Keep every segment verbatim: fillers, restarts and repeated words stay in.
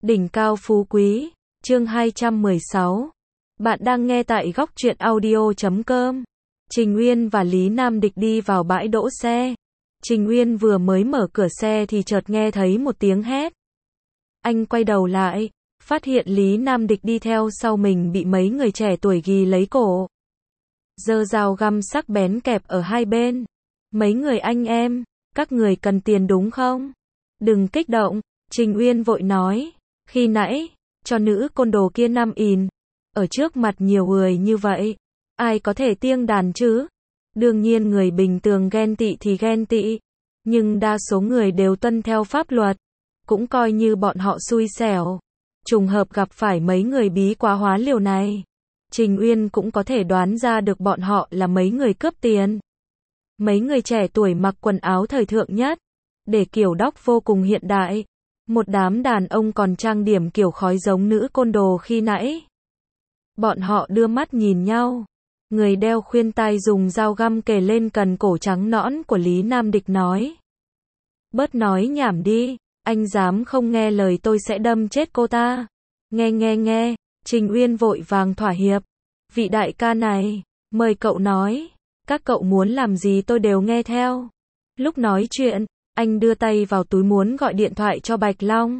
Đỉnh cao phú quý, chương hai trăm mười sáu. Bạn đang nghe tại góc truyện audio chấm com. Trình Uyên và Lý Nam Địch đi vào bãi đỗ xe. Trình Uyên vừa mới mở cửa xe thì chợt nghe thấy một tiếng hét. Anh quay đầu lại, phát hiện Lý Nam Địch đi theo sau mình bị mấy người trẻ tuổi ghì lấy cổ. Giơ dao găm sắc bén kẹp ở hai bên. Mấy người anh em, các người cần tiền đúng không? Đừng kích động, Trình Uyên vội nói. Khi nãy, cho nữ côn đồ kia năm ìn. Ở trước mặt nhiều người như vậy, ai có thể tiêng đàn chứ? Đương nhiên người bình thường ghen tị thì ghen tị, nhưng đa số người đều tuân theo pháp luật, cũng coi như bọn họ xui xẻo. Trùng hợp gặp phải mấy người bí quá hóa liều này. Trình Uyên cũng có thể đoán ra được bọn họ là mấy người cướp tiền. Mấy người trẻ tuổi mặc quần áo thời thượng nhất, để kiểu đóc vô cùng hiện đại. Một đám đàn ông còn trang điểm kiểu khói giống nữ côn đồ khi nãy. Bọn họ đưa mắt nhìn nhau. Người đeo khuyên tai dùng dao găm kề lên cần cổ trắng nõn của Lý Nam Địch nói. Bớt nói nhảm đi, anh dám không nghe lời tôi sẽ đâm chết cô ta. Nghe nghe nghe, Trình Uyên vội vàng thỏa hiệp. Vị đại ca này, mời cậu nói, các cậu muốn làm gì tôi đều nghe theo. Lúc nói chuyện, anh đưa tay vào túi muốn gọi điện thoại cho Bạch Long.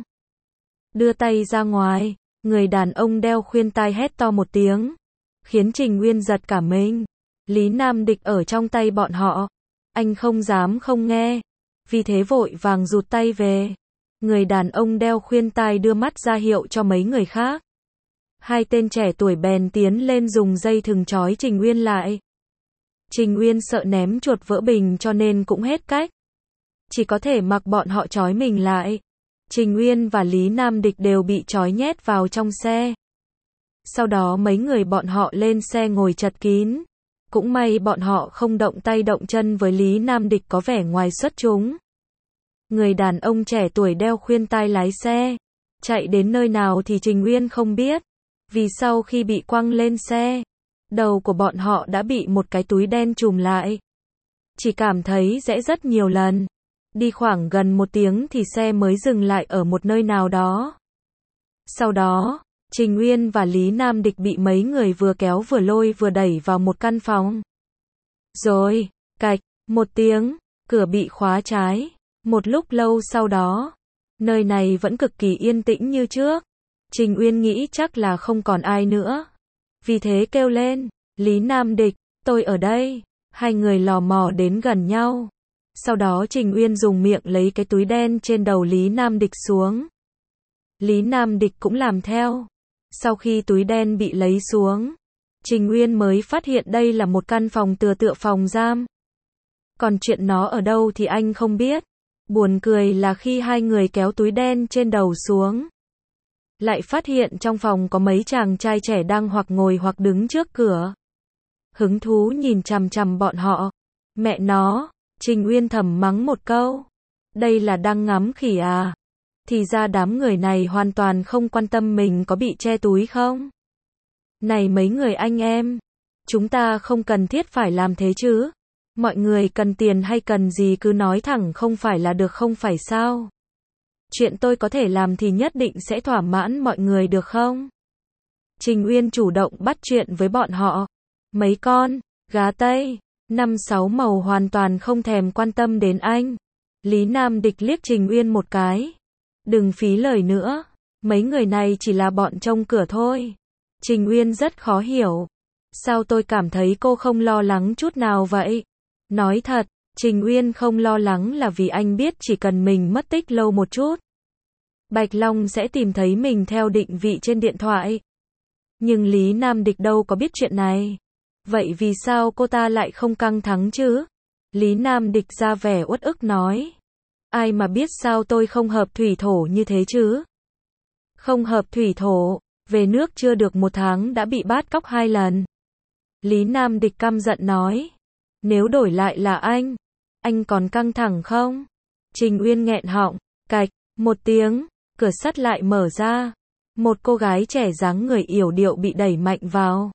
Đưa tay ra ngoài, người đàn ông đeo khuyên tai hét to một tiếng, khiến Trình Uyên giật cả mình. Lý Nam Địch ở trong tay bọn họ, anh không dám không nghe, vì thế vội vàng rụt tay về. Người đàn ông đeo khuyên tai đưa mắt ra hiệu cho mấy người khác. Hai tên trẻ tuổi bèn tiến lên dùng dây thừng trói Trình Uyên lại. Trình Uyên sợ ném chuột vỡ bình cho nên cũng hết cách. Chỉ có thể mặc bọn họ trói mình lại. Trình Uyên và Lý Nam Địch đều bị trói nhét vào trong xe. Sau đó mấy người bọn họ lên xe ngồi chật kín. Cũng may bọn họ không động tay động chân với Lý Nam Địch có vẻ ngoài xuất chúng. Người đàn ông trẻ tuổi đeo khuyên tai lái xe. Chạy đến nơi nào thì Trình Uyên không biết. Vì sau khi bị quăng lên xe, đầu của bọn họ đã bị một cái túi đen trùm lại. Chỉ cảm thấy rẽ rất nhiều lần. Đi khoảng gần một tiếng thì xe mới dừng lại ở một nơi nào đó. Sau đó, Trình Uyên và Lý Nam Địch bị mấy người vừa kéo vừa lôi vừa đẩy vào một căn phòng. Rồi, cạch, một tiếng, cửa bị khóa trái. Một lúc lâu sau đó, nơi này vẫn cực kỳ yên tĩnh như trước. Trình Uyên nghĩ chắc là không còn ai nữa. Vì thế kêu lên, Lý Nam Địch, tôi ở đây. Hai người lò mò đến gần nhau. Sau đó Trình Uyên dùng miệng lấy cái túi đen trên đầu Lý Nam Địch xuống. Lý Nam Địch cũng làm theo. Sau khi túi đen bị lấy xuống, Trình Uyên mới phát hiện đây là một căn phòng tựa tựa phòng giam. Còn chuyện nó ở đâu thì anh không biết. Buồn cười là khi hai người kéo túi đen trên đầu xuống, lại phát hiện trong phòng có mấy chàng trai trẻ đang hoặc ngồi hoặc đứng trước cửa. Hứng thú nhìn chằm chằm bọn họ. Mẹ nó, Trình Uyên thầm mắng một câu. Đây là đang ngắm khỉ à? Thì ra đám người này hoàn toàn không quan tâm mình có bị che túi không. Này mấy người anh em, chúng ta không cần thiết phải làm thế chứ. Mọi người cần tiền hay cần gì cứ nói thẳng không phải là được không phải sao? Chuyện tôi có thể làm thì nhất định sẽ thỏa mãn mọi người được không? Trình Uyên chủ động bắt chuyện với bọn họ. Mấy con gá Tây, năm sáu màu hoàn toàn không thèm quan tâm đến anh. Lý Nam Địch liếc Trình Uyên một cái. Đừng phí lời nữa, mấy người này chỉ là bọn trông cửa thôi. Trình Uyên rất khó hiểu. Sao tôi cảm thấy cô không lo lắng chút nào vậy? Nói thật, Trình Uyên không lo lắng là vì anh biết chỉ cần mình mất tích lâu một chút, Bạch Long sẽ tìm thấy mình theo định vị trên điện thoại. Nhưng Lý Nam Địch đâu có biết chuyện này. Vậy vì sao cô ta lại không căng thẳng chứ? Lý Nam Địch ra vẻ uất ức nói. Ai mà biết sao tôi không hợp thủy thổ như thế chứ? Không hợp thủy thổ, về nước chưa được một tháng đã bị bắt cóc hai lần. Lý Nam Địch căm giận nói. Nếu đổi lại là anh, anh còn căng thẳng không? Trình Uyên nghẹn họng, cạch, một tiếng, cửa sắt lại mở ra. Một cô gái trẻ dáng người yểu điệu bị đẩy mạnh vào.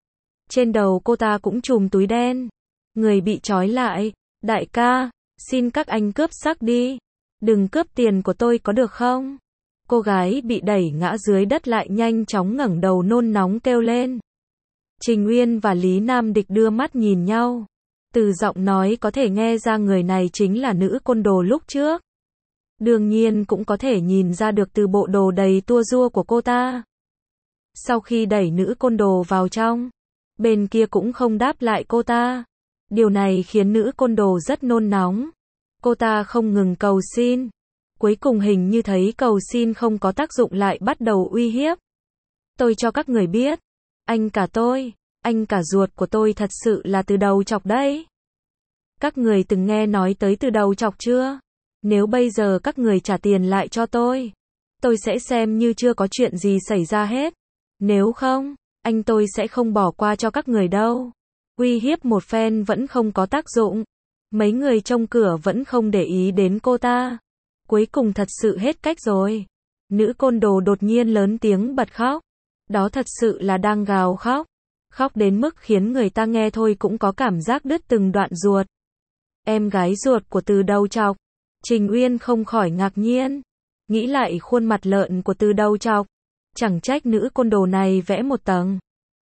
Trên đầu cô ta cũng trùm túi đen. Người bị trói lại, đại ca, xin các anh cướp xác đi. Đừng cướp tiền của tôi có được không? Cô gái bị đẩy ngã dưới đất lại nhanh chóng ngẩng đầu nôn nóng kêu lên. Trình Uyên và Lý Nam Địch đưa mắt nhìn nhau. Từ giọng nói có thể nghe ra người này chính là nữ côn đồ lúc trước. Đương nhiên cũng có thể nhìn ra được từ bộ đồ đầy tua rua của cô ta. Sau khi đẩy nữ côn đồ vào trong, bên kia cũng không đáp lại cô ta. Điều này khiến nữ côn đồ rất nôn nóng. Cô ta không ngừng cầu xin. Cuối cùng hình như thấy cầu xin không có tác dụng lại bắt đầu uy hiếp. Tôi cho các người biết, anh cả tôi, anh cả ruột của tôi thật sự là từ đầu chọc đấy. Các người từng nghe nói tới từ đầu chọc chưa? Nếu bây giờ các người trả tiền lại cho tôi, tôi sẽ xem như chưa có chuyện gì xảy ra hết. Nếu không, anh tôi sẽ không bỏ qua cho các người đâu. Uy hiếp một phen vẫn không có tác dụng. Mấy người trong cửa vẫn không để ý đến cô ta. Cuối cùng thật sự hết cách rồi. Nữ côn đồ đột nhiên lớn tiếng bật khóc. Đó thật sự là đang gào khóc. Khóc đến mức khiến người ta nghe thôi cũng có cảm giác đứt từng đoạn ruột. Em gái ruột của Từ Đầu Chọc. Trình Uyên không khỏi ngạc nhiên. Nghĩ lại khuôn mặt lợn của Từ Đầu Chọc. Chẳng trách nữ côn đồ này vẽ một tầng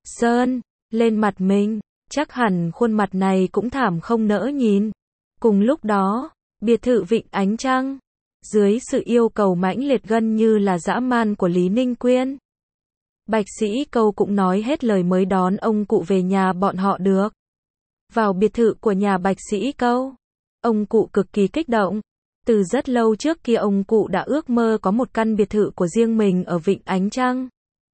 sơn lên mặt mình. Chắc hẳn khuôn mặt này cũng thảm không nỡ nhìn. Cùng lúc đó, biệt thự Vịnh Ánh Trăng. Dưới sự yêu cầu mãnh liệt gần như là dã man của Lý Ninh Quyên, Bạch Sĩ Câu cũng nói hết lời mới đón ông cụ về nhà bọn họ được. Vào biệt thự của nhà Bạch Sĩ Câu, ông cụ cực kỳ kích động. Từ rất lâu trước kia ông cụ đã ước mơ có một căn biệt thự của riêng mình ở Vịnh Ánh Trăng.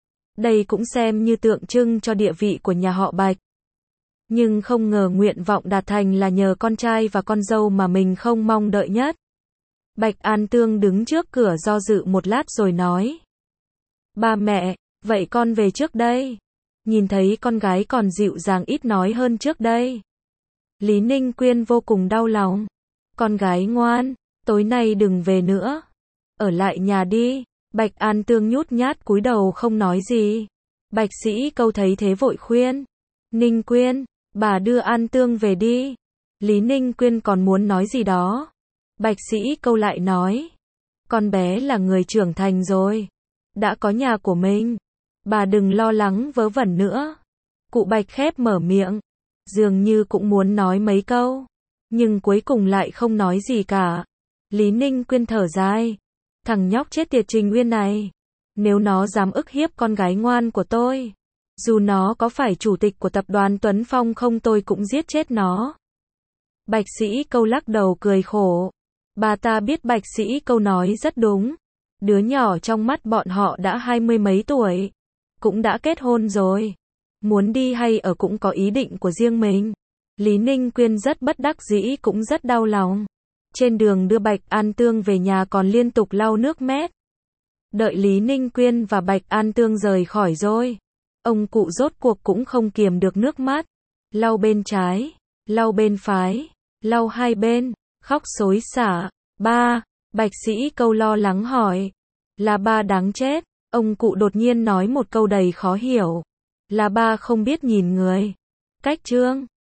Đây cũng xem như tượng trưng cho địa vị của nhà họ Bạch. Nhưng không ngờ nguyện vọng đạt thành là nhờ con trai và con dâu mà mình không mong đợi nhất. Bạch An Tương đứng trước cửa do dự một lát rồi nói. Ba mẹ, vậy con về trước đây. Nhìn thấy con gái còn dịu dàng ít nói hơn trước đây. Lý Ninh Quyên vô cùng đau lòng. Con gái ngoan, tối nay đừng về nữa. Ở lại nhà đi. Bạch An Tương nhút nhát cúi đầu không nói gì. Bạch Sĩ Câu thấy thế vội khuyên. Ninh Quyên, bà đưa An Tương về đi. Lý Ninh Quyên còn muốn nói gì đó. Bạch Sĩ Câu lại nói. Con bé là người trưởng thành rồi. Đã có nhà của mình. Bà đừng lo lắng vớ vẩn nữa. Cụ Bạch khép mở miệng. Dường như cũng muốn nói mấy câu. Nhưng cuối cùng lại không nói gì cả. Lý Ninh Quyên thở dài. Thằng nhóc chết tiệt Trình Uyên này. Nếu nó dám ức hiếp con gái ngoan của tôi. Dù nó có phải chủ tịch của tập đoàn Tuấn Phong không tôi cũng giết chết nó. Bạch Sĩ Câu lắc đầu cười khổ. Bà ta biết Bạch Sĩ Câu nói rất đúng. Đứa nhỏ trong mắt bọn họ đã hai mươi mấy tuổi. Cũng đã kết hôn rồi. Muốn đi hay ở cũng có ý định của riêng mình. Lý Ninh Quyên rất bất đắc dĩ cũng rất đau lòng. Trên đường đưa Bạch An Tương về nhà còn liên tục lau nước mét. Đợi Lý Ninh Quyên và Bạch An Tương rời khỏi rồi. Ông cụ rốt cuộc cũng không kiềm được nước mắt. Lau bên trái, lau bên phải, lau hai bên, khóc xối xả. Ba, Bạch Sĩ Câu lo lắng hỏi. Là ba đáng chết. Ông cụ đột nhiên nói một câu đầy khó hiểu. Là ba không biết nhìn người. Cách trương.